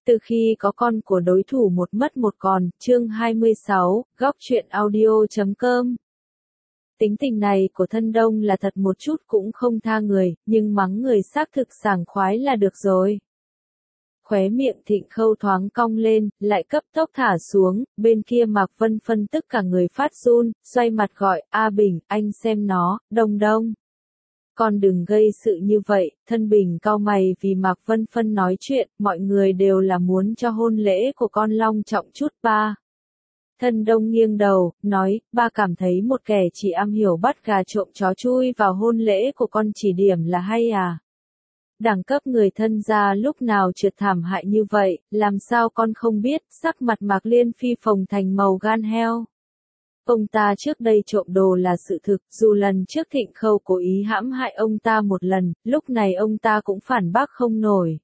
Từ khi có con của đối thủ một mất một còn, chương 26, góc truyện audio.com. Tính tình này của Thân Đông là thật một chút cũng không tha người, nhưng mắng người xác thực sảng khoái là được rồi. Khóe miệng Thịnh Khâu thoáng cong lên, lại cấp tốc thả xuống, bên kia Mạc Vân Phân tức cả người phát run, xoay mặt gọi, A Bình, anh xem nó, Đông Đông. Con đừng gây sự như vậy, Thân Bình cau mày vì Mạc Vân Phân nói chuyện, mọi người đều là muốn cho hôn lễ của con long trọng chút ba. Thân Đông nghiêng đầu, nói, ba cảm thấy một kẻ chỉ am hiểu bắt gà trộm chó chui vào hôn lễ của con chỉ điểm là hay à? Đẳng cấp người Thân gia lúc nào trượt thảm hại như vậy, làm sao con không biết, sắc mặt Mạc Liên Phi phồng thành màu gan heo. Ông ta trước đây trộm đồ là sự thực, dù lần trước Thịnh Khâu cố ý hãm hại ông ta một lần, lúc này ông ta cũng phản bác không nổi.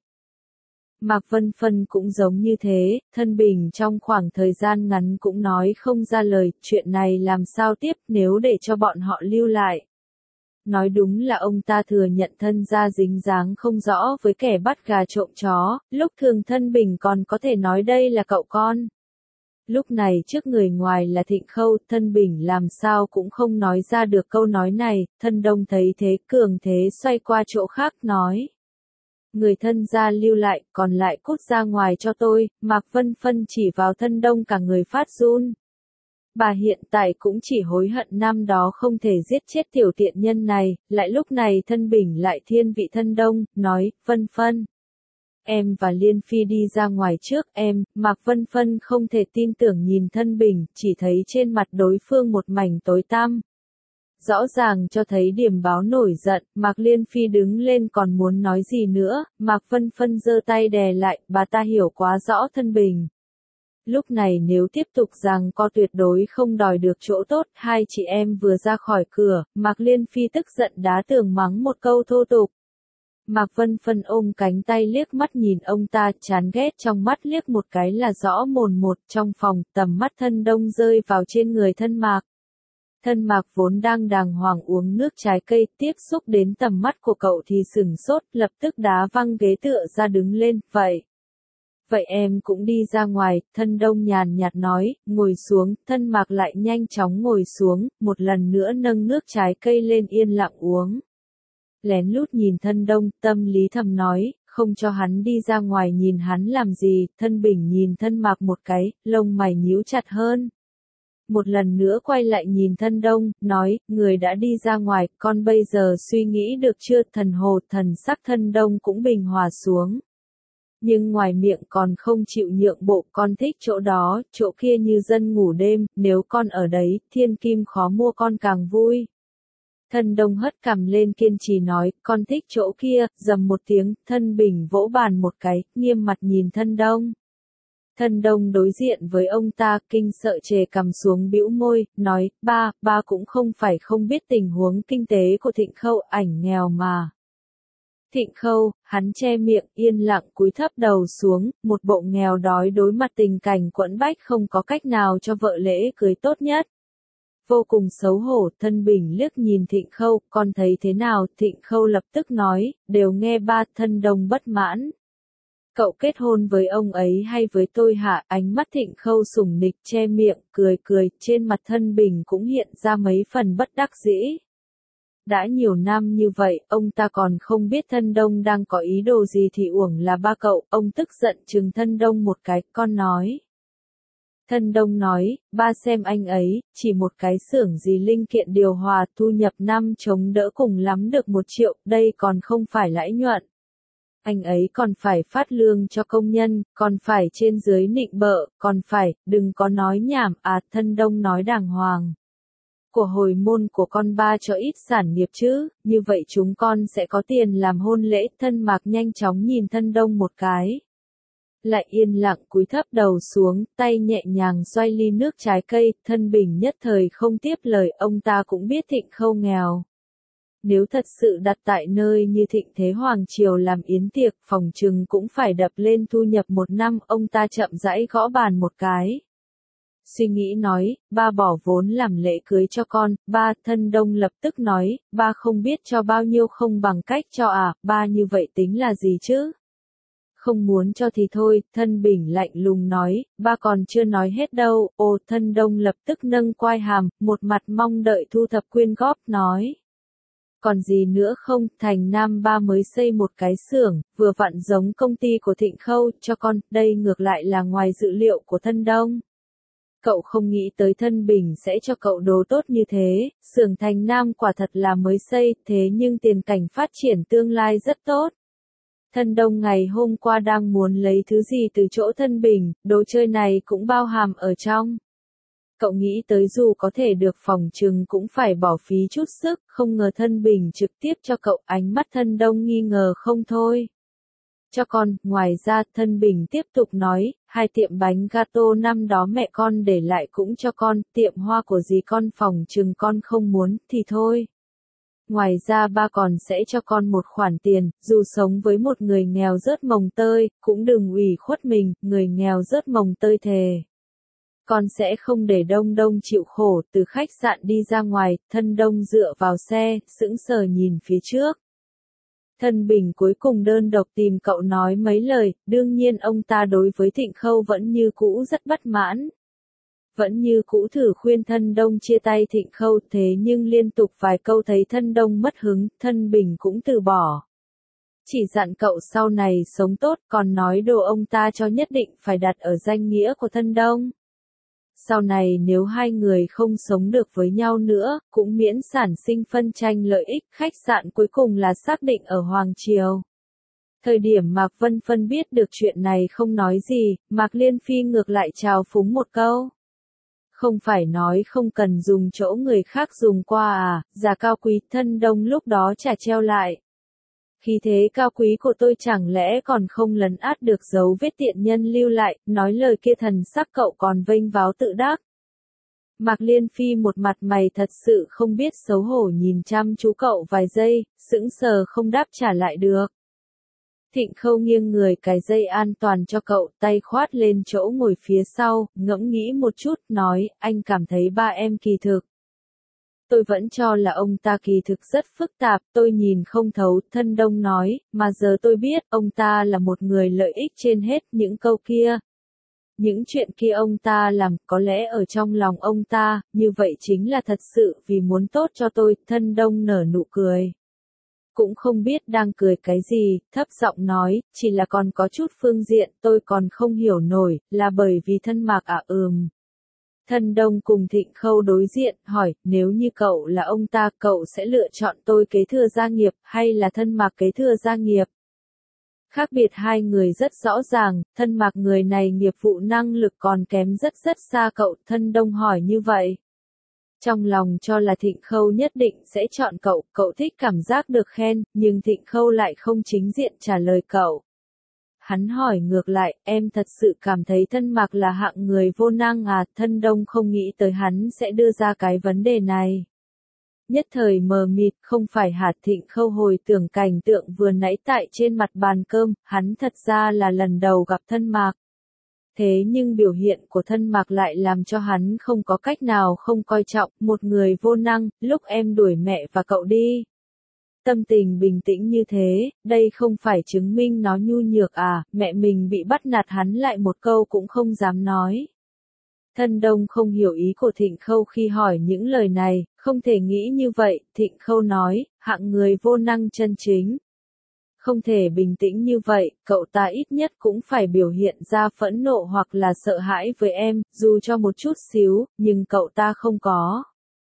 Mạc Vân Phân cũng giống như thế, Thân Bình trong khoảng thời gian ngắn cũng nói không ra lời, chuyện này làm sao tiếp nếu để cho bọn họ lưu lại. Nói đúng là ông ta thừa nhận Thân gia dính dáng không rõ với kẻ bắt gà trộm chó, lúc thường Thân Bình còn có thể nói đây là cậu con. Lúc này trước người ngoài là Thịnh Khâu, Thân Bình làm sao cũng không nói ra được câu nói này, Thân Đông thấy thế cường thế xoay qua chỗ khác nói. Người Thân gia lưu lại, còn lại cút ra ngoài cho tôi, Mạc Vân Phân chỉ vào Thân Đông cả người phát run. Bà hiện tại cũng chỉ hối hận năm đó không thể giết chết tiểu tiện nhân này, lại lúc này Thân Bình lại thiên vị Thân Đông, nói, Vân Phân. Em và Liên Phi đi ra ngoài trước em, Mạc Vân Phân không thể tin tưởng nhìn Thân Bình, chỉ thấy trên mặt đối phương một mảnh tối tăm. Rõ ràng cho thấy điểm báo nổi giận, Mạc Liên Phi đứng lên còn muốn nói gì nữa, Mạc Vân Phân giơ tay đè lại, bà ta hiểu quá rõ Thân Bình. Lúc này nếu tiếp tục rằng co tuyệt đối không đòi được chỗ tốt, hai chị em vừa ra khỏi cửa, Mạc Liên Phi tức giận đá tường mắng một câu thô tục. Mạc Vân Phân ôm cánh tay liếc mắt nhìn ông ta, chán ghét trong mắt liếc một cái là rõ mồn một, trong phòng, tầm mắt Thân Đông rơi vào trên người Thân Mạc. Thân Mạc vốn đang đàng hoàng uống nước trái cây, tiếp xúc đến tầm mắt của cậu thì sửng sốt, lập tức đá văng ghế tựa ra đứng lên, Vậy em cũng đi ra ngoài, Thân Đông nhàn nhạt nói, ngồi xuống, Thân Mạc lại nhanh chóng ngồi xuống, một lần nữa nâng nước trái cây lên yên lặng uống. Lén lút nhìn Thân Đông, tâm lý thầm nói, không cho hắn đi ra ngoài nhìn hắn làm gì, Thân Bình nhìn Thân Mạc một cái, lông mày nhíu chặt hơn. Một lần nữa quay lại nhìn Thân Đông, nói, người đã đi ra ngoài, con bây giờ suy nghĩ được chưa, thần hồ, thần sắc Thân Đông cũng bình hòa xuống. Nhưng ngoài miệng còn không chịu nhượng bộ, con thích chỗ đó, chỗ kia như dân ngủ đêm, nếu con ở đấy, thiên kim khó mua con càng vui. Thân Đông hất cằm lên kiên trì nói, con thích chỗ kia, rầm một tiếng, Thân Bình vỗ bàn một cái, nghiêm mặt nhìn Thân Đông. Thân Đông đối diện với ông ta, kinh sợ chề cằm xuống bĩu môi, nói, ba cũng không phải không biết tình huống kinh tế của Thịnh Khâu, ảnh nghèo mà. Thịnh Khâu, hắn che miệng, yên lặng cúi thấp đầu xuống, một bộ nghèo đói đối mặt tình cảnh quẫn bách không có cách nào cho vợ lễ cưới tốt nhất. Vô cùng xấu hổ, Thân Bình liếc nhìn Thịnh Khâu, con thấy thế nào, Thịnh Khâu lập tức nói, đều nghe ba. Thân Đông bất mãn. Cậu kết hôn với ông ấy hay với tôi hả? Ánh mắt Thịnh Khâu sủng nịch che miệng, cười, trên mặt Thân Bình cũng hiện ra mấy phần bất đắc dĩ. Đã nhiều năm như vậy, ông ta còn không biết Thân Đông đang có ý đồ gì thì uổng là ba cậu, ông tức giận trừng Thân Đông một cái, con nói. Thân Đông nói, ba xem anh ấy, chỉ một cái xưởng gì linh kiện điều hòa, thu nhập năm chống đỡ cùng lắm được 1 triệu, đây còn không phải lãi nhuận. Anh ấy còn phải phát lương cho công nhân, còn phải trên dưới nịnh bợ, còn phải, đừng có nói nhảm, Thân Đông nói đàng hoàng. Của hồi môn của con ba cho ít sản nghiệp chứ, như vậy chúng con sẽ có tiền làm hôn lễ. Thân Mạc nhanh chóng nhìn Thân Đông một cái. Lại yên lặng cúi thấp đầu xuống, tay nhẹ nhàng xoay ly nước trái cây, Thân Bình nhất thời không tiếp lời, ông ta cũng biết Thịnh Khâu nghèo. Nếu thật sự đặt tại nơi như Thịnh Thế Hoàng Triều làm yến tiệc, phòng trừng cũng phải đập lên thu nhập 1 năm, ông ta chậm rãi gõ bàn một cái. Suy nghĩ nói, ba bỏ vốn làm lễ cưới cho con, ba. Thân Đông lập tức nói, ba không biết cho bao nhiêu không bằng cách cho ba như vậy tính là gì chứ? Không muốn cho thì thôi, Thân Bình lạnh lùng nói, ba còn chưa nói hết đâu, Ô Thân Đông lập tức nâng quai hàm, một mặt mong đợi thu thập quyên góp, nói. Còn gì nữa không, Thành Nam ba mới xây một cái xưởng, vừa vặn giống công ty của Thịnh Khâu, cho con, đây ngược lại là ngoài dự liệu của Thân Đông. Cậu không nghĩ tới Thân Bình sẽ cho cậu đồ tốt như thế, xưởng Thành Nam quả thật là mới xây, thế nhưng tiền cảnh phát triển tương lai rất tốt. Thân Đông ngày hôm qua đang muốn lấy thứ gì từ chỗ Thân Bình, đồ chơi này cũng bao hàm ở trong. Cậu nghĩ tới dù có thể được phòng trừng cũng phải bỏ phí chút sức, không ngờ Thân Bình trực tiếp cho cậu, ánh mắt Thân Đông nghi ngờ không thôi. Cho con, ngoài ra Thân Bình tiếp tục nói, 2 tiệm bánh gato năm đó mẹ con để lại cũng cho con, tiệm hoa của dì con phòng trừng con không muốn, thì thôi. Ngoài ra ba còn sẽ cho con một khoản tiền, dù sống với một người nghèo rớt mồng tơi, cũng đừng ủy khuất mình, người nghèo rớt mồng tơi thề. Con sẽ không để Đông Đông chịu khổ, từ khách sạn đi ra ngoài, Thân Đông dựa vào xe, sững sờ nhìn phía trước. Thân Bình cuối cùng đơn độc tìm cậu nói mấy lời, đương nhiên ông ta đối với Thịnh Khâu vẫn như cũ rất bất mãn. Vẫn như cũ thử khuyên Thân Đông chia tay Thịnh Khâu, thế nhưng liên tục vài câu thấy Thân Đông mất hứng, Thân Bình cũng từ bỏ. Chỉ dặn cậu sau này sống tốt, còn nói đồ ông ta cho nhất định phải đặt ở danh nghĩa của Thân Đông. Sau này nếu hai người không sống được với nhau nữa, cũng miễn sản sinh phân tranh lợi ích, khách sạn cuối cùng là xác định ở Hoàng Triều. Thời điểm Mạc Vân Phân biết được chuyện này không nói gì, Mạc Liên Phi ngược lại trào phúng một câu. Không phải nói không cần dùng chỗ người khác dùng qua à, giá cao quý, Thân Đông lúc đó chả treo lại. Khí thế cao quý của tôi chẳng lẽ còn không lấn át được dấu vết tiện nhân lưu lại, nói lời kia thần sắc cậu còn vênh váo tự đắc. Mạc Liên Phi một mặt mày thật sự không biết xấu hổ nhìn chăm chú cậu vài giây, sững sờ không đáp trả lại được. Thịnh Khâu nghiêng người cài dây an toàn cho cậu, tay khoát lên chỗ ngồi phía sau, ngẫm nghĩ một chút, nói, anh cảm thấy ba em kỳ thực. Tôi vẫn cho là ông ta kỳ thực rất phức tạp, tôi nhìn không thấu, Thân Đông nói, mà giờ tôi biết, ông ta là một người lợi ích trên hết, những câu kia. Những chuyện kia ông ta làm, có lẽ ở trong lòng ông ta, như vậy chính là thật sự vì muốn tốt cho tôi, Thân Đông nở nụ cười. Cũng không biết đang cười cái gì, thấp giọng nói, chỉ là còn có chút phương diện, tôi còn không hiểu nổi, là bởi vì Thân Mạc à Thân Đông cùng Thịnh Khâu đối diện, hỏi, nếu như cậu là ông ta, cậu sẽ lựa chọn tôi kế thừa gia nghiệp, hay là Thân Mạc kế thừa gia nghiệp? Khác biệt hai người rất rõ ràng, Thân Mạc người này nghiệp vụ năng lực còn kém rất xa cậu, Thân Đông hỏi như vậy. Trong lòng cho là Thịnh Khâu nhất định sẽ chọn cậu, cậu thích cảm giác được khen, nhưng Thịnh Khâu lại không chính diện trả lời cậu. Hắn hỏi ngược lại, em thật sự cảm thấy Thân Mạc là hạng người vô năng à, Thân Đông không nghĩ tới hắn sẽ đưa ra cái vấn đề này. Nhất thời mờ mịt, không phải hả? Thịnh Khâu hồi tưởng cảnh tượng vừa nãy tại trên mặt bàn cơm, hắn thật ra là lần đầu gặp Thân Mạc. Thế nhưng biểu hiện của Thân Mạc lại làm cho hắn không có cách nào không coi trọng, một người vô năng, lúc em đuổi mẹ và cậu đi. Tâm tình bình tĩnh như thế, đây không phải chứng minh nó nhu nhược à, mẹ mình bị bắt nạt hắn lại một câu cũng không dám nói. Thân Đông không hiểu ý của Thịnh Khâu khi hỏi những lời này, không thể nghĩ như vậy, Thịnh Khâu nói, hạng người vô năng chân chính. Không thể bình tĩnh như vậy, cậu ta ít nhất cũng phải biểu hiện ra phẫn nộ hoặc là sợ hãi với em, dù cho một chút xíu, nhưng cậu ta không có.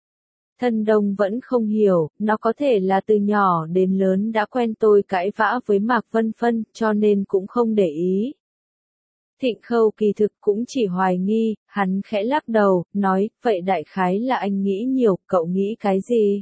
Thân Đông vẫn không hiểu, nó có thể là từ nhỏ đến lớn đã quen tôi cãi vã với Mạc Vân Phân, cho nên cũng không để ý. Thịnh Khâu kỳ thực cũng chỉ hoài nghi, hắn khẽ lắc đầu, nói, vậy đại khái là anh nghĩ nhiều, cậu nghĩ cái gì?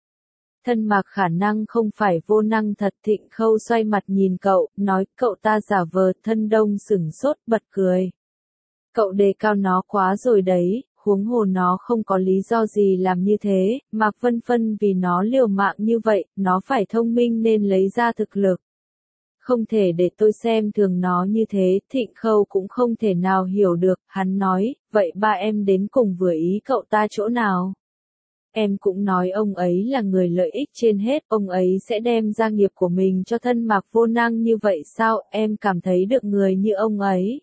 Thân Mạc khả năng không phải vô năng thật. Thịnh Khâu xoay mặt nhìn cậu, nói, cậu ta giả vờ. Thân Đông sửng sốt bật cười. Cậu đề cao nó quá rồi đấy, huống hồ nó không có lý do gì làm như thế, Mạc Vân Phân vì nó liều mạng như vậy, nó phải thông minh nên lấy ra thực lực. Không thể để tôi xem thường nó như thế, Thịnh Khâu cũng không thể nào hiểu được, hắn nói, vậy ba em đến cùng vừa ý cậu ta chỗ nào? Em cũng nói ông ấy là người lợi ích trên hết, ông ấy sẽ đem gia nghiệp của mình cho thân Mạc Vô Năng như vậy sao, em cảm thấy được người như ông ấy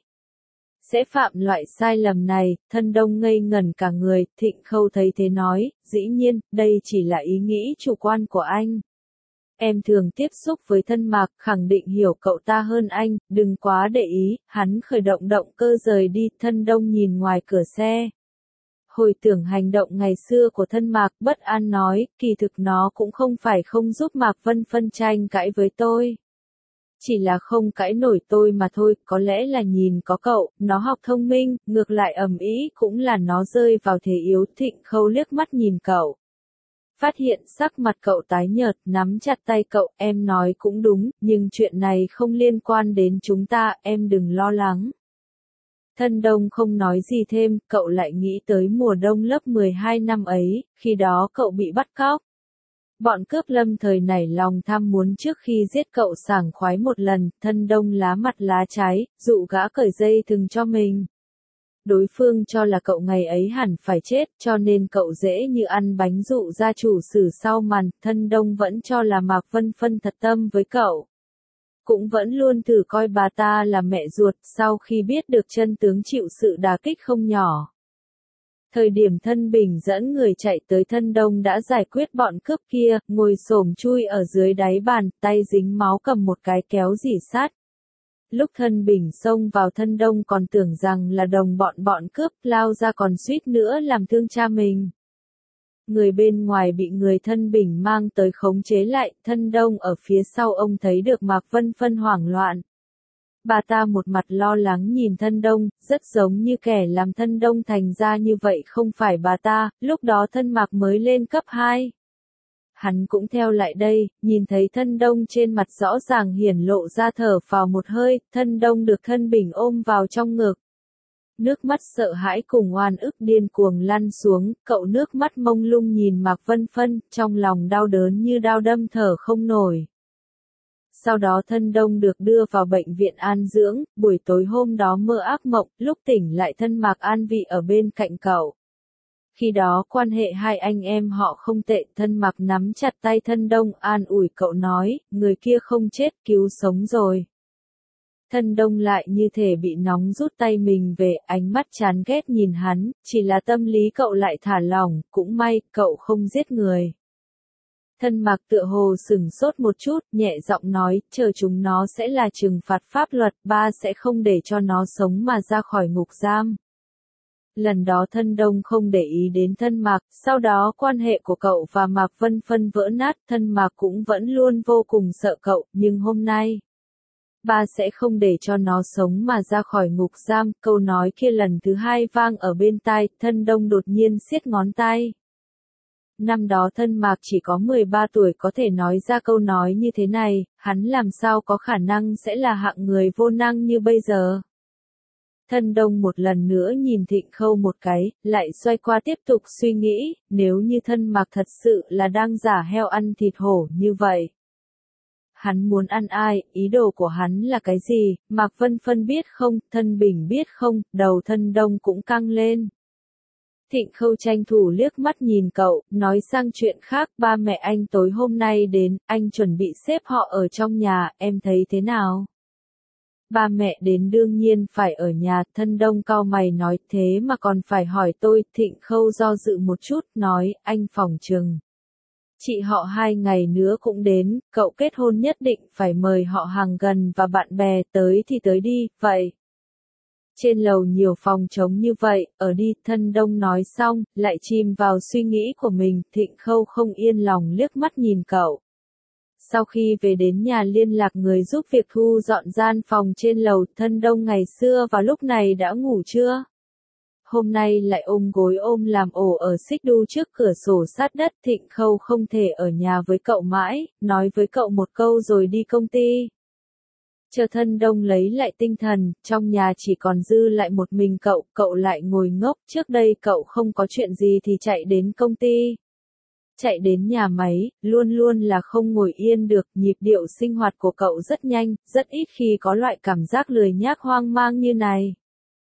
sẽ phạm loại sai lầm này, Thân Đông ngây ngẩn cả người, Thịnh Khâu thấy thế nói, dĩ nhiên, đây chỉ là ý nghĩ chủ quan của anh. Em thường tiếp xúc với thân Mạc, khẳng định hiểu cậu ta hơn anh, đừng quá để ý, hắn khởi động động cơ rời đi, Thân Đông nhìn ngoài cửa xe. Hồi tưởng hành động ngày xưa của thân Mạc, bất an nói, kỳ thực nó cũng không phải không giúp Mạc Vân phân tranh cãi với tôi. Chỉ là không cãi nổi tôi mà thôi, có lẽ là nhìn có cậu, nó học thông minh, ngược lại ầm ĩ cũng là nó rơi vào thế yếu. Thịnh Khâu liếc mắt nhìn cậu. Phát hiện sắc mặt cậu tái nhợt, nắm chặt tay cậu, em nói cũng đúng, nhưng chuyện này không liên quan đến chúng ta, em đừng lo lắng. Thân Đông không nói gì thêm, cậu lại nghĩ tới mùa đông lớp 12 năm ấy, khi đó cậu bị bắt cóc. Bọn cướp lâm thời nảy lòng tham muốn trước khi giết cậu sảng khoái một lần, Thân Đông lá mặt lá trái, dụ gã cởi dây thừng cho mình. Đối phương cho là cậu ngày ấy hẳn phải chết, cho nên cậu dễ như ăn bánh dụ gia chủ xử sau màn, Thân Đông vẫn cho là Mạc Vân Phân thật tâm với cậu. Cũng vẫn luôn thử coi bà ta là mẹ ruột, sau khi biết được chân tướng chịu sự đả kích không nhỏ. Thời điểm Thân Bình dẫn người chạy tới, Thân Đông đã giải quyết bọn cướp kia, ngồi xổm chui ở dưới đáy bàn, tay dính máu cầm một cái kéo rỉ sát. Lúc Thân Bình xông vào, Thân Đông còn tưởng rằng là đồng bọn cướp, lao ra còn suýt nữa làm thương cha mình. Người bên ngoài bị người Thân Bình mang tới khống chế lại, Thân Đông ở phía sau ông thấy được Mạc Vân Phân hoảng loạn. Bà ta một mặt lo lắng nhìn Thân Đông, rất giống như kẻ làm Thân Đông thành ra như vậy không phải bà ta, lúc đó Thân Mạc mới lên cấp 2. Hắn cũng theo lại đây, nhìn thấy Thân Đông trên mặt rõ ràng hiển lộ ra, thở phào một hơi, Thân Đông được Thân Bình ôm vào trong ngực. Nước mắt sợ hãi cùng oan ức điên cuồng lăn xuống, cậu nước mắt mông lung nhìn Mạc Vân Phân, trong lòng đau đớn như đao đâm thở không nổi. Sau đó Thân Đông được đưa vào bệnh viện an dưỡng, buổi tối hôm đó mơ ác mộng, lúc tỉnh lại thân Mạc An Vị ở bên cạnh cậu. Khi đó quan hệ hai anh em họ không tệ, thân Mạc nắm chặt tay Thân Đông an ủi cậu nói, người kia không chết, cứu sống rồi. Thân Đông lại như thể bị nóng rút tay mình về, ánh mắt chán ghét nhìn hắn, chỉ là tâm lý cậu lại thả lỏng, cũng may, cậu không giết người. Thân Mạc tựa hồ sửng sốt một chút, nhẹ giọng nói, chờ chúng nó sẽ là trừng phạt pháp luật, ba sẽ không để cho nó sống mà ra khỏi ngục giam. Lần đó Thân Đông không để ý đến Thân Mạc, sau đó quan hệ của cậu và Mạc Vân Phân vỡ nát, Thân Mạc cũng vẫn luôn vô cùng sợ cậu, nhưng hôm nay, ba sẽ không để cho nó sống mà ra khỏi ngục giam, câu nói kia lần thứ hai vang ở bên tai, Thân Đông đột nhiên siết ngón tay. Năm đó Thân Mạc chỉ có 13 tuổi có thể nói ra câu nói như thế này, hắn làm sao có khả năng sẽ là hạng người vô năng như bây giờ. Thân Đông một lần nữa nhìn Thịnh Khâu một cái, lại xoay qua tiếp tục suy nghĩ, nếu như Thân Mạc thật sự là đang giả heo ăn thịt hổ như vậy. Hắn muốn ăn ai, ý đồ của hắn là cái gì, Mạc Vân Phân biết không, Thân Bình biết không, đầu Thân Đông cũng căng lên. Thịnh Khâu tranh thủ liếc mắt nhìn cậu, nói sang chuyện khác, ba mẹ anh tối hôm nay đến, anh chuẩn bị xếp họ ở trong nhà, em thấy thế nào? Ba mẹ đến đương nhiên phải ở nhà, Thân Đông cau mày nói, thế mà còn phải hỏi tôi, Thịnh Khâu do dự một chút, nói, anh phỏng chừng. Chị họ 2 ngày nữa cũng đến, cậu kết hôn nhất định phải mời họ hàng gần và bạn bè tới thì tới đi, vậy. Trên lầu nhiều phòng trống như vậy, ở đi, Thân Đông nói xong, lại chìm vào suy nghĩ của mình, Thịnh Khâu không yên lòng liếc mắt nhìn cậu. Sau khi về đến nhà liên lạc người giúp việc thu dọn gian phòng trên lầu, Thân Đông ngày xưa vào lúc này đã ngủ chưa? Hôm nay lại ôm gối ôm làm ổ ở xích đu trước cửa sổ sát đất, Thịnh Khâu không thể ở nhà với cậu mãi, nói với cậu một câu rồi đi công ty. Chờ Thân Đông lấy lại tinh thần, trong nhà chỉ còn dư lại một mình cậu lại ngồi ngốc, trước đây cậu không có chuyện gì thì chạy đến công ty. Chạy đến nhà máy, luôn luôn là không ngồi yên được, nhịp điệu sinh hoạt của cậu rất nhanh, rất ít khi có loại cảm giác lười nhác hoang mang như này.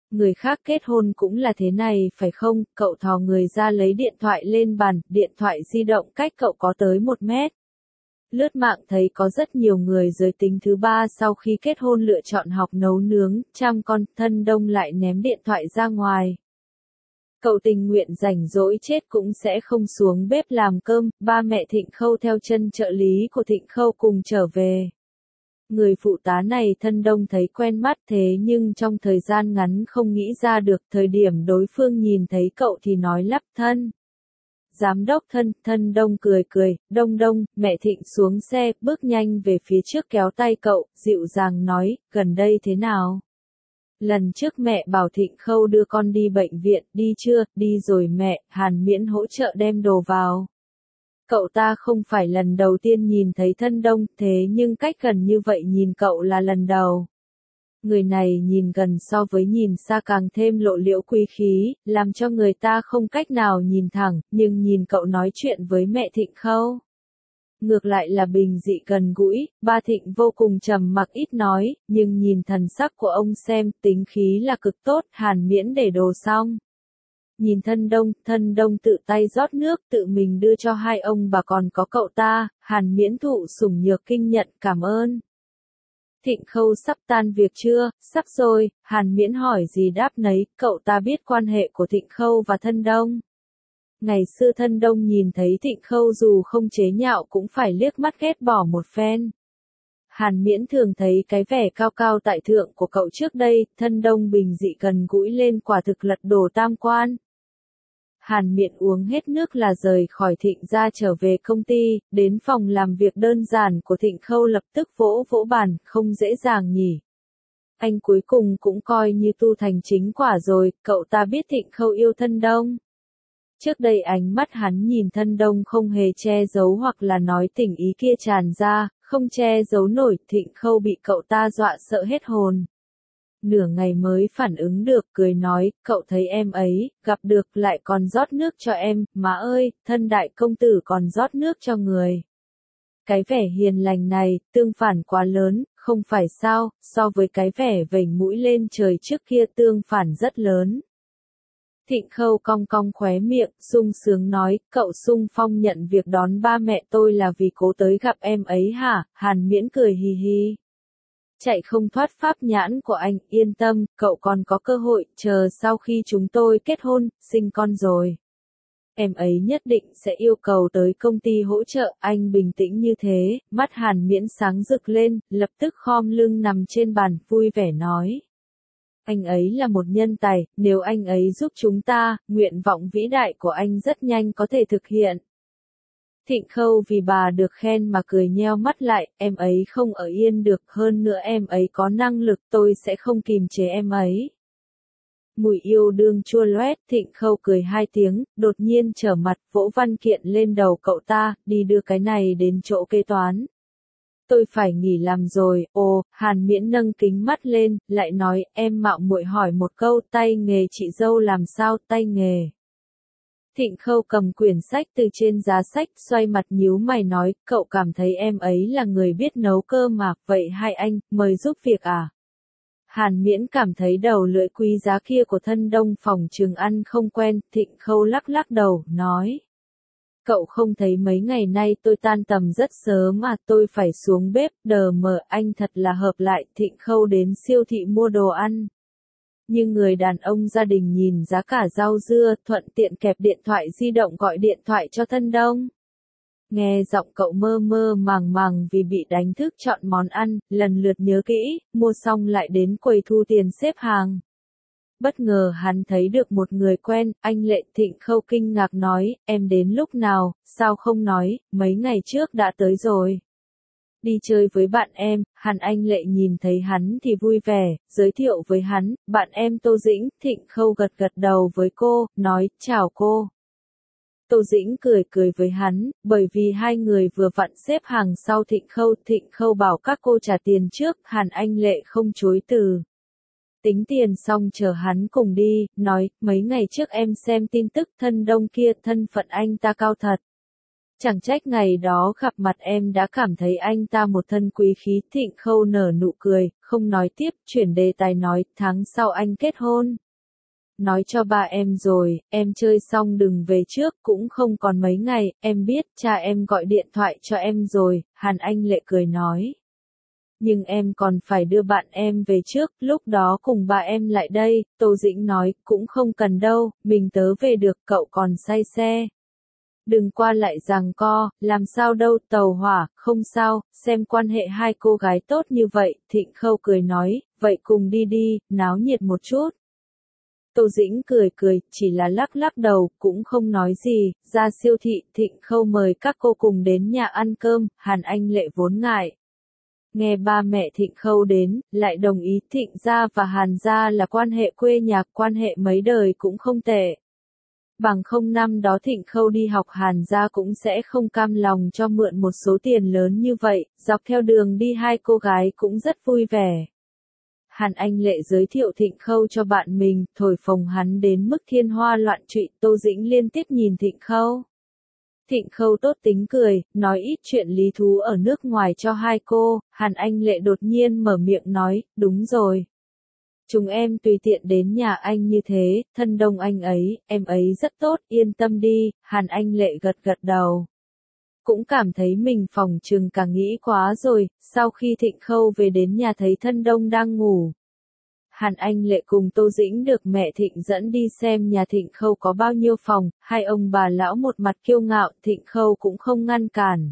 Người khác kết hôn cũng là thế này phải không? Cậu thò người ra lấy điện thoại lên bàn, điện thoại di động cách cậu có tới 1 mét. Lướt mạng thấy có rất nhiều người giới tính thứ ba sau khi kết hôn lựa chọn học nấu nướng, chăm con, thân đông lại ném điện thoại ra ngoài. Cậu tình nguyện rảnh rỗi chết cũng sẽ không xuống bếp làm cơm, ba mẹ Thịnh Khâu theo chân trợ lý của Thịnh Khâu cùng trở về. Người phụ tá này thân đông thấy quen mắt thế nhưng trong thời gian ngắn không nghĩ ra được thời điểm đối phương nhìn thấy cậu thì nói lắp thân. Giám đốc thân đông cười cười, đông, mẹ Thịnh xuống xe, bước nhanh về phía trước kéo tay cậu, dịu dàng nói, gần đây thế nào? Lần trước mẹ bảo Thịnh Khâu đưa con đi bệnh viện, đi chưa, đi rồi mẹ, Hàn Miễn hỗ trợ đem đồ vào. Cậu ta không phải lần đầu tiên nhìn thấy thân đông, thế nhưng cách gần như vậy nhìn cậu là lần đầu. Người này nhìn gần so với nhìn xa càng thêm lộ liễu quý khí, làm cho người ta không cách nào nhìn thẳng, nhưng nhìn cậu nói chuyện với mẹ Thịnh Khâu. Ngược lại là bình dị gần gũi, ba Thịnh vô cùng trầm mặc ít nói, nhưng nhìn thần sắc của ông xem, tính khí là cực tốt, Hàn Miễn để đồ xong. Nhìn thân đông tự tay rót nước tự mình đưa cho hai ông bà còn có cậu ta, Hàn Miễn thụ sủng nhược kinh nhận cảm ơn. Thịnh Khâu sắp tan việc chưa? Sắp rồi, Hàn Miễn hỏi gì đáp nấy, cậu ta biết quan hệ của Thịnh Khâu và thân đông. Ngày xưa thân đông nhìn thấy Thịnh Khâu dù không chế nhạo cũng phải liếc mắt ghét bỏ một phen. Hàn Miễn thường thấy cái vẻ cao cao tại thượng của cậu trước đây, thân đông bình dị gần gũi lên quả thực lật đổ tam quan. Hàn Miễn uống hết nước là rời khỏi Thịnh gia trở về công ty, đến phòng làm việc đơn giản của Thịnh Khâu lập tức vỗ vỗ bàn, không dễ dàng nhỉ. Anh cuối cùng cũng coi như tu thành chính quả rồi, cậu ta biết Thịnh Khâu yêu thân đông. Trước đây ánh mắt hắn nhìn thân đông không hề che giấu hoặc là nói tình ý kia tràn ra, không che giấu nổi, Thịnh Khâu bị cậu ta dọa sợ hết hồn. Nửa ngày mới phản ứng được, cười nói, cậu thấy em ấy, gặp được lại còn rót nước cho em, má ơi, thân đại công tử còn rót nước cho người. Cái vẻ hiền lành này, tương phản quá lớn, không phải sao, so với cái vẻ vểnh mũi lên trời trước kia tương phản rất lớn. Thịnh Khâu cong cong khóe miệng, sung sướng nói, cậu sung phong nhận việc đón ba mẹ tôi là vì cố tới gặp em ấy hả? Hàn Miễn cười hì hì. Chạy không thoát pháp nhãn của anh, yên tâm, cậu còn có cơ hội, chờ sau khi chúng tôi kết hôn, sinh con rồi. Em ấy nhất định sẽ yêu cầu tới công ty hỗ trợ, anh bình tĩnh như thế, mắt Hàn Miễn sáng rực lên, lập tức khom lưng nằm trên bàn, vui vẻ nói. Anh ấy là một nhân tài, nếu anh ấy giúp chúng ta, nguyện vọng vĩ đại của anh rất nhanh có thể thực hiện. Thịnh Khâu vì bà được khen mà cười nheo mắt lại, em ấy không ở yên được, hơn nữa em ấy có năng lực, tôi sẽ không kìm chế em ấy. Mùi yêu đương chua loét, Thịnh Khâu cười 2 tiếng, đột nhiên trở mặt, vỗ văn kiện lên đầu cậu ta, đi đưa cái này đến chỗ kế toán. Tôi phải nghỉ làm rồi, ồ, Hàn Miễn nâng kính mắt lên, lại nói, em mạo muội hỏi một câu, tay nghề chị dâu làm sao, tay nghề. Thịnh Khâu cầm quyển sách từ trên giá sách, xoay mặt nhíu mày nói, cậu cảm thấy em ấy là người biết nấu cơm mà, vậy hai anh, mời giúp việc à? Hàn Miễn cảm thấy đầu lưỡi quý giá kia của thân đông phòng trường ăn không quen, Thịnh Khâu lắc lắc đầu, nói. Cậu không thấy mấy ngày nay tôi tan tầm rất sớm mà tôi phải xuống bếp, đờ mờ anh thật là hợp lại, Thịnh Khâu đến siêu thị mua đồ ăn. Nhưng người đàn ông gia đình nhìn giá cả rau dưa, thuận tiện kẹp điện thoại di động gọi điện thoại cho thân đông. Nghe giọng cậu mơ mơ màng màng vì bị đánh thức chọn món ăn, lần lượt nhớ kỹ, mua xong lại đến quầy thu tiền xếp hàng. Bất ngờ hắn thấy được một người quen, anh Lệ. Thịnh Khâu kinh ngạc nói, em đến lúc nào, sao không nói, mấy ngày trước đã tới rồi. Đi chơi với bạn em, anh Lệ nhìn thấy hắn thì vui vẻ, giới thiệu với hắn, bạn em Tô Dĩnh. Thịnh Khâu gật gật đầu với cô, nói, chào cô. Tô Dĩnh cười cười với hắn, bởi vì hai người vừa vặn xếp hàng sau Thịnh Khâu bảo các cô trả tiền trước, anh Lệ không chối từ. Tính tiền xong chờ hắn cùng đi, nói, mấy ngày trước em xem tin tức thân đông kia, thân phận anh ta cao thật. Chẳng trách ngày đó gặp mặt em đã cảm thấy anh ta một thân quý khí. Thịnh Khâu nở nụ cười, không nói tiếp, chuyển đề tài nói, tháng sau anh kết hôn. Nói cho ba em rồi, em chơi xong đừng về trước, cũng không còn mấy ngày, em biết, cha em gọi điện thoại cho em rồi, Hàn Anh Lệ cười nói. Nhưng em còn phải đưa bạn em về trước, lúc đó cùng ba em lại đây. Tô Dĩnh nói, cũng không cần đâu, mình tớ về được, cậu còn say xe. Đừng qua lại giằng co, làm sao đâu, tàu hỏa, không sao, xem quan hệ hai cô gái tốt như vậy. Thịnh Khâu cười nói, vậy cùng đi đi, náo nhiệt một chút. Tô Dĩnh cười cười, chỉ là lắc lắc đầu, cũng không nói gì. Ra siêu thị, Thịnh Khâu mời các cô cùng đến nhà ăn cơm. Hàn Anh Lệ vốn ngại. Nghe ba mẹ Thịnh Khâu đến, lại đồng ý. Thịnh gia và Hàn gia là quan hệ quê nhà, quan hệ mấy đời cũng không tệ. Bằng không năm đó Thịnh Khâu đi học Hàn gia cũng sẽ không cam lòng cho mượn một số tiền lớn như vậy. Dọc theo đường đi hai cô gái cũng rất vui vẻ. Hàn Anh Lệ giới thiệu Thịnh Khâu cho bạn mình, thổi phồng hắn đến mức thiên hoa loạn trụy. Tô Dĩnh liên tiếp nhìn Thịnh Khâu. Thịnh Khâu tốt tính cười, nói ít chuyện lý thú ở nước ngoài cho hai cô. Hàn Anh Lệ đột nhiên mở miệng nói, đúng rồi. Chúng em tùy tiện đến nhà anh như thế, thân đông anh ấy, em ấy rất tốt, yên tâm đi. Hàn Anh Lệ gật gật đầu. Cũng cảm thấy mình phòng chừng cả nghĩ quá rồi. Sau khi Thịnh Khâu về đến nhà thấy thân đông đang ngủ. Hàn Anh Lệ cùng Tô Dĩnh được mẹ Thịnh dẫn đi xem nhà Thịnh Khâu có bao nhiêu phòng. Hai ông bà lão một mặt kiêu ngạo, Thịnh Khâu cũng không ngăn cản.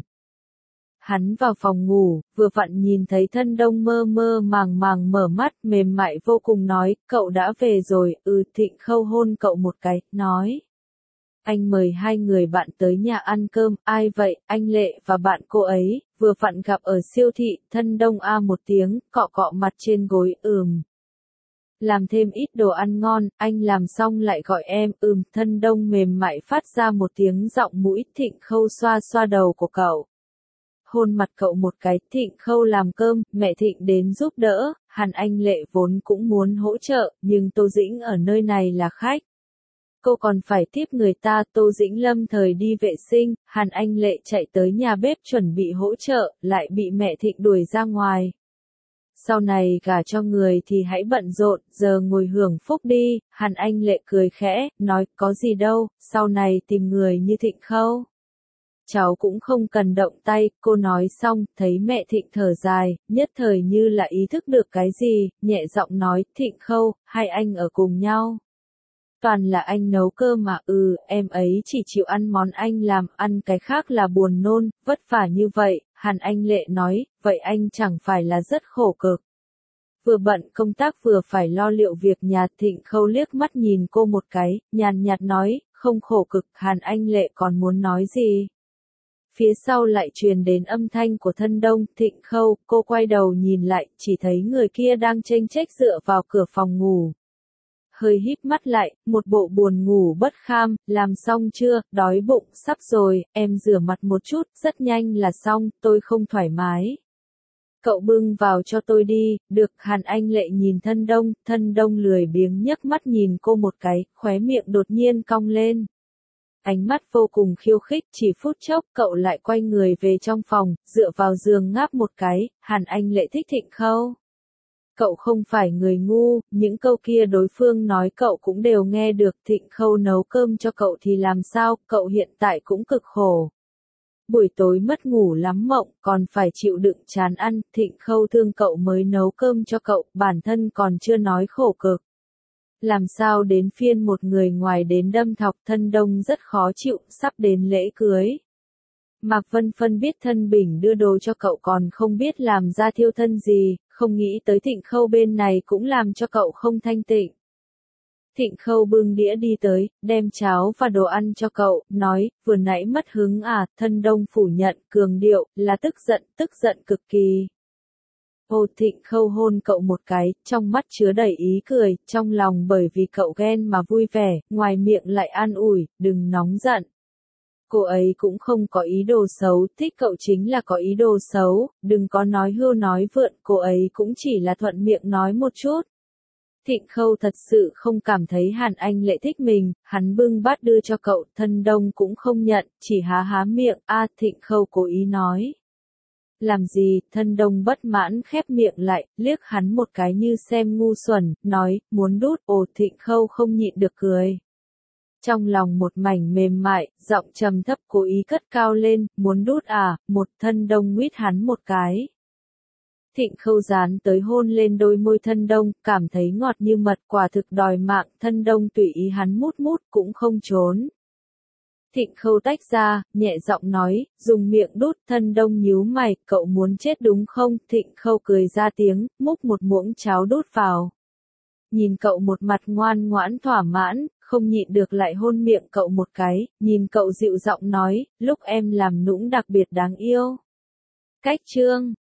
Hắn vào phòng ngủ, vừa vặn nhìn thấy thân đông mơ mơ màng màng mở mắt, mềm mại vô cùng nói, cậu đã về rồi. Thịnh Khâu hôn cậu một cái, nói. Anh mời hai người bạn tới nhà ăn cơm. Ai vậy? Anh Lệ và bạn cô ấy, vừa vặn gặp ở siêu thị. Thân đông a một tiếng, cọ cọ mặt trên gối, Làm thêm ít đồ ăn ngon, anh làm xong lại gọi em. Thân đông mềm mại phát ra một tiếng giọng mũi. Thịnh Khâu xoa xoa đầu của cậu. Hôn mặt cậu một cái. Thịnh Khâu làm cơm, mẹ Thịnh đến giúp đỡ. Hàn Anh Lệ vốn cũng muốn hỗ trợ, nhưng Tô Dĩnh ở nơi này là khách. Cô còn phải tiếp người ta. Tô Dĩnh lâm thời đi vệ sinh, Hàn Anh Lệ chạy tới nhà bếp chuẩn bị hỗ trợ, lại bị mẹ Thịnh đuổi ra ngoài. Sau này gả cho người thì hãy bận rộn, giờ ngồi hưởng phúc đi. Hàn Anh Lệ cười khẽ, nói, có gì đâu, sau này tìm người như Thịnh Khâu. Cháu cũng không cần động tay. Cô nói xong, thấy mẹ Thịnh thở dài, nhất thời như là ý thức được cái gì, nhẹ giọng nói, Thịnh Khâu, hai anh ở cùng nhau. Toàn là anh nấu cơm mà. Em ấy chỉ chịu ăn món anh làm, ăn cái khác là buồn nôn, vất vả như vậy. Hàn Anh Lệ nói, vậy anh chẳng phải là rất khổ cực. Vừa bận công tác vừa phải lo liệu việc nhà. Thịnh Khâu liếc mắt nhìn cô một cái, nhàn nhạt nói, không khổ cực. Hàn Anh Lệ còn muốn nói gì? Phía sau lại truyền đến âm thanh của thân đông. Thịnh Khâu, cô quay đầu nhìn lại, chỉ thấy người kia đang chênh chếch dựa vào cửa phòng ngủ. Hơi híp mắt lại, một bộ buồn ngủ bất kham. Làm xong chưa? Đói bụng, sắp rồi, em rửa mặt một chút, rất nhanh là xong, tôi không thoải mái. Cậu bưng vào cho tôi đi. Được. Hàn Anh Lệ nhìn thân đông lười biếng nhấc mắt nhìn cô một cái, khóe miệng đột nhiên cong lên. Ánh mắt vô cùng khiêu khích. Chỉ phút chốc, cậu lại quay người về trong phòng, dựa vào giường ngáp một cái. Hàn Anh Lệ thích Thịnh Khâu. Cậu không phải người ngu, những câu kia đối phương nói cậu cũng đều nghe được. Thịnh Khâu nấu cơm cho cậu thì làm sao, cậu hiện tại cũng cực khổ. Buổi tối mất ngủ lắm mộng, còn phải chịu đựng chán ăn. Thịnh Khâu thương cậu mới nấu cơm cho cậu, bản thân còn chưa nói khổ cực. Làm sao đến phiên một người ngoài đến đâm thọc. Thân đông rất khó chịu, sắp đến lễ cưới. Mạc Vân Phân biết thân Bình đưa đồ cho cậu còn không biết làm ra thiêu thân gì, không nghĩ tới Thịnh Khâu bên này cũng làm cho cậu không thanh tịnh. Thịnh Khâu bưng đĩa đi tới, đem cháo và đồ ăn cho cậu, nói, vừa nãy mất hứng à. Thân đông phủ nhận, cường điệu, là tức giận cực kỳ. Thịnh Khâu hôn cậu một cái, trong mắt chứa đầy ý cười, trong lòng bởi vì cậu ghen mà vui vẻ, ngoài miệng lại an ủi, đừng nóng giận. Cô ấy cũng không có ý đồ xấu, thích cậu chính là có ý đồ xấu, đừng có nói hưu nói vượn, cô ấy cũng chỉ là thuận miệng nói một chút. Thịnh Khâu thật sự không cảm thấy Hàn Anh Lệ thích mình, hắn bưng bát đưa cho cậu, Thân Đông cũng không nhận, chỉ há há miệng, Thịnh Khâu cố ý nói. Làm gì, Thân Đông bất mãn khép miệng lại, liếc hắn một cái như xem ngu xuẩn, nói, muốn đút, Thịnh Khâu không nhịn được cười. Trong lòng một mảnh mềm mại, giọng trầm thấp cố ý cất cao lên, muốn đút một Thân Đông nguyết hắn một cái. Thịnh Khâu dán tới hôn lên đôi môi Thân Đông, cảm thấy ngọt như mật, quả thực đòi mạng, Thân Đông tùy ý hắn mút mút cũng không trốn. Thịnh Khâu tách ra, nhẹ giọng nói, dùng miệng đút, Thân Đông nhíu mày, cậu muốn chết đúng không? Thịnh Khâu cười ra tiếng, múc một muỗng cháo đút vào. Nhìn cậu một mặt ngoan ngoãn thỏa mãn, không nhịn được lại hôn miệng cậu một cái, nhìn cậu dịu giọng nói, lúc em làm nũng đặc biệt đáng yêu. Cách chương